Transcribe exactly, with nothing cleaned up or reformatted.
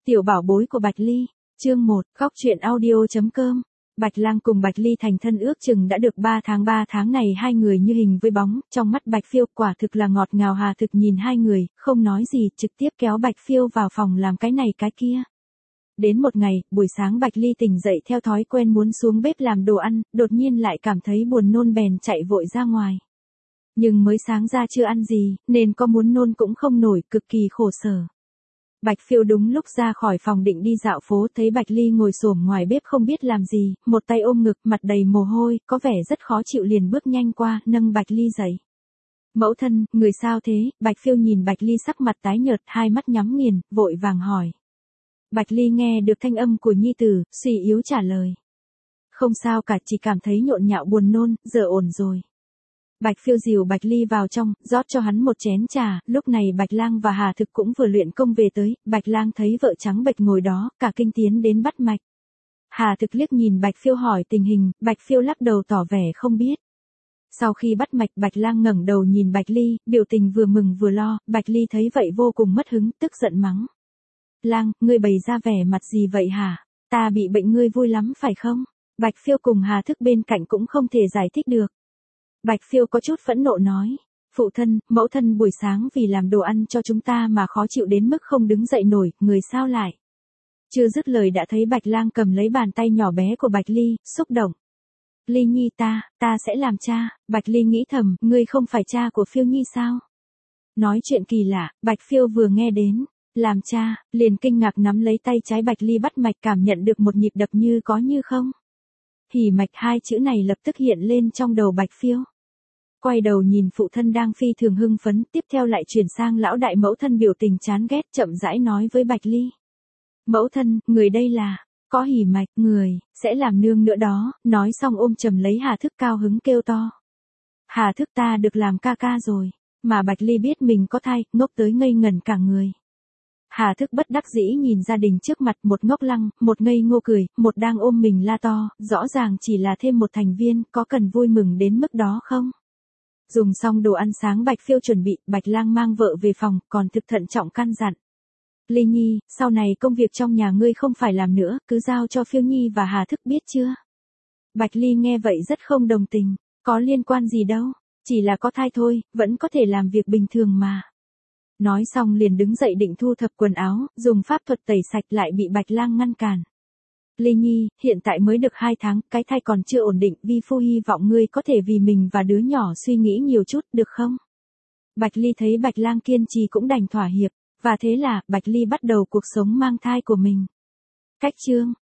Tiểu bảo bối của Bạch Ly, chương một, khóc chuyện audio.com. Bạch Lang cùng Bạch Ly thành thân ước chừng đã được ba tháng, ba tháng này hai người như hình với bóng, trong mắt Bạch Phiêu quả thực là ngọt ngào. Hà Thực nhìn hai người, không nói gì, trực tiếp kéo Bạch Phiêu vào phòng làm cái này cái kia. Đến một ngày, buổi sáng Bạch Ly tỉnh dậy theo thói quen muốn xuống bếp làm đồ ăn, đột nhiên lại cảm thấy buồn nôn bèn chạy vội ra ngoài. Nhưng mới sáng ra chưa ăn gì, nên có muốn nôn cũng không nổi, cực kỳ khổ sở. Bạch Phiêu đúng lúc ra khỏi phòng định đi dạo phố, thấy Bạch Ly ngồi xổm ngoài bếp không biết làm gì, một tay ôm ngực, mặt đầy mồ hôi, có vẻ rất khó chịu, liền bước nhanh qua, nâng Bạch Ly dậy. Mẫu thân, người sao thế? Bạch Phiêu nhìn Bạch Ly sắc mặt tái nhợt, hai mắt nhắm nghiền, vội vàng hỏi. Bạch Ly nghe được thanh âm của nhi tử, suy yếu trả lời. Không sao cả, chỉ cảm thấy nhộn nhạo buồn nôn, giờ ổn rồi. Bạch Phiêu dìu Bạch Ly vào trong, rót cho hắn một chén trà, lúc này Bạch Lang và Hà Thực cũng vừa luyện công về tới, Bạch Lang thấy vợ trắng bệch ngồi đó, cả kinh tiến đến bắt mạch. Hà Thực liếc nhìn Bạch Phiêu hỏi tình hình, Bạch Phiêu lắc đầu tỏ vẻ không biết. Sau khi bắt mạch, Bạch Lang ngẩng đầu nhìn Bạch Ly, biểu tình vừa mừng vừa lo, Bạch Ly thấy vậy vô cùng mất hứng, tức giận mắng. Lang, ngươi bày ra vẻ mặt gì vậy hả? Ta bị bệnh ngươi vui lắm phải không? Bạch Phiêu cùng Hà Thực bên cạnh cũng không thể giải thích được. Bạch Phiêu có chút phẫn nộ nói, phụ thân, mẫu thân buổi sáng vì làm đồ ăn cho chúng ta mà khó chịu đến mức không đứng dậy nổi, người sao lại. Chưa dứt lời đã thấy Bạch Lang cầm lấy bàn tay nhỏ bé của Bạch Ly, xúc động. Ly Nhi ta, ta sẽ làm cha. Bạch Ly nghĩ thầm, ngươi không phải cha của Phiêu Nhi sao? Nói chuyện kỳ lạ, Bạch Phiêu vừa nghe đến, làm cha, liền kinh ngạc nắm lấy tay trái Bạch Ly bắt mạch, cảm nhận được một nhịp đập như có như không. Hỉ mạch, hai chữ này lập tức hiện lên trong đầu Bạch Phiêu. Quay đầu nhìn phụ thân đang phi thường hưng phấn, tiếp theo lại chuyển sang lão đại mẫu thân biểu tình chán ghét, chậm rãi nói với Bạch Ly. Mẫu thân, người đây là, có hỉ mạch, người, sẽ làm nương nữa đó, nói xong ôm chầm lấy Hà Thức cao hứng kêu to. Hà Thức, ta được làm ca ca rồi, mà Bạch Ly biết mình có thai, ngốc tới ngây ngẩn cả người. Hà Thức bất đắc dĩ nhìn gia đình trước mặt, một ngốc lăng, một ngây ngô cười, một đang ôm mình la to, rõ ràng chỉ là thêm một thành viên, có cần vui mừng đến mức đó không? Dùng xong đồ ăn sáng Bạch Phiêu chuẩn bị, Bạch Lang mang vợ về phòng, còn thực thận trọng căn dặn. Ly Nhi, sau này công việc trong nhà ngươi không phải làm nữa, cứ giao cho Phiêu Nhi và Hà Thức biết chưa? Bạch Ly nghe vậy rất không đồng tình, có liên quan gì đâu, chỉ là có thai thôi, vẫn có thể làm việc bình thường mà. Nói xong liền đứng dậy định thu thập quần áo, dùng pháp thuật tẩy sạch lại bị Bạch Lang ngăn cản. Ly Nhi, hiện tại mới được hai tháng, cái thai còn chưa ổn định, vi phu hy vọng ngươi có thể vì mình và đứa nhỏ suy nghĩ nhiều chút, được không? Bạch Ly thấy Bạch Lang kiên trì cũng đành thỏa hiệp, và thế là, Bạch Ly bắt đầu cuộc sống mang thai của mình. Cách chương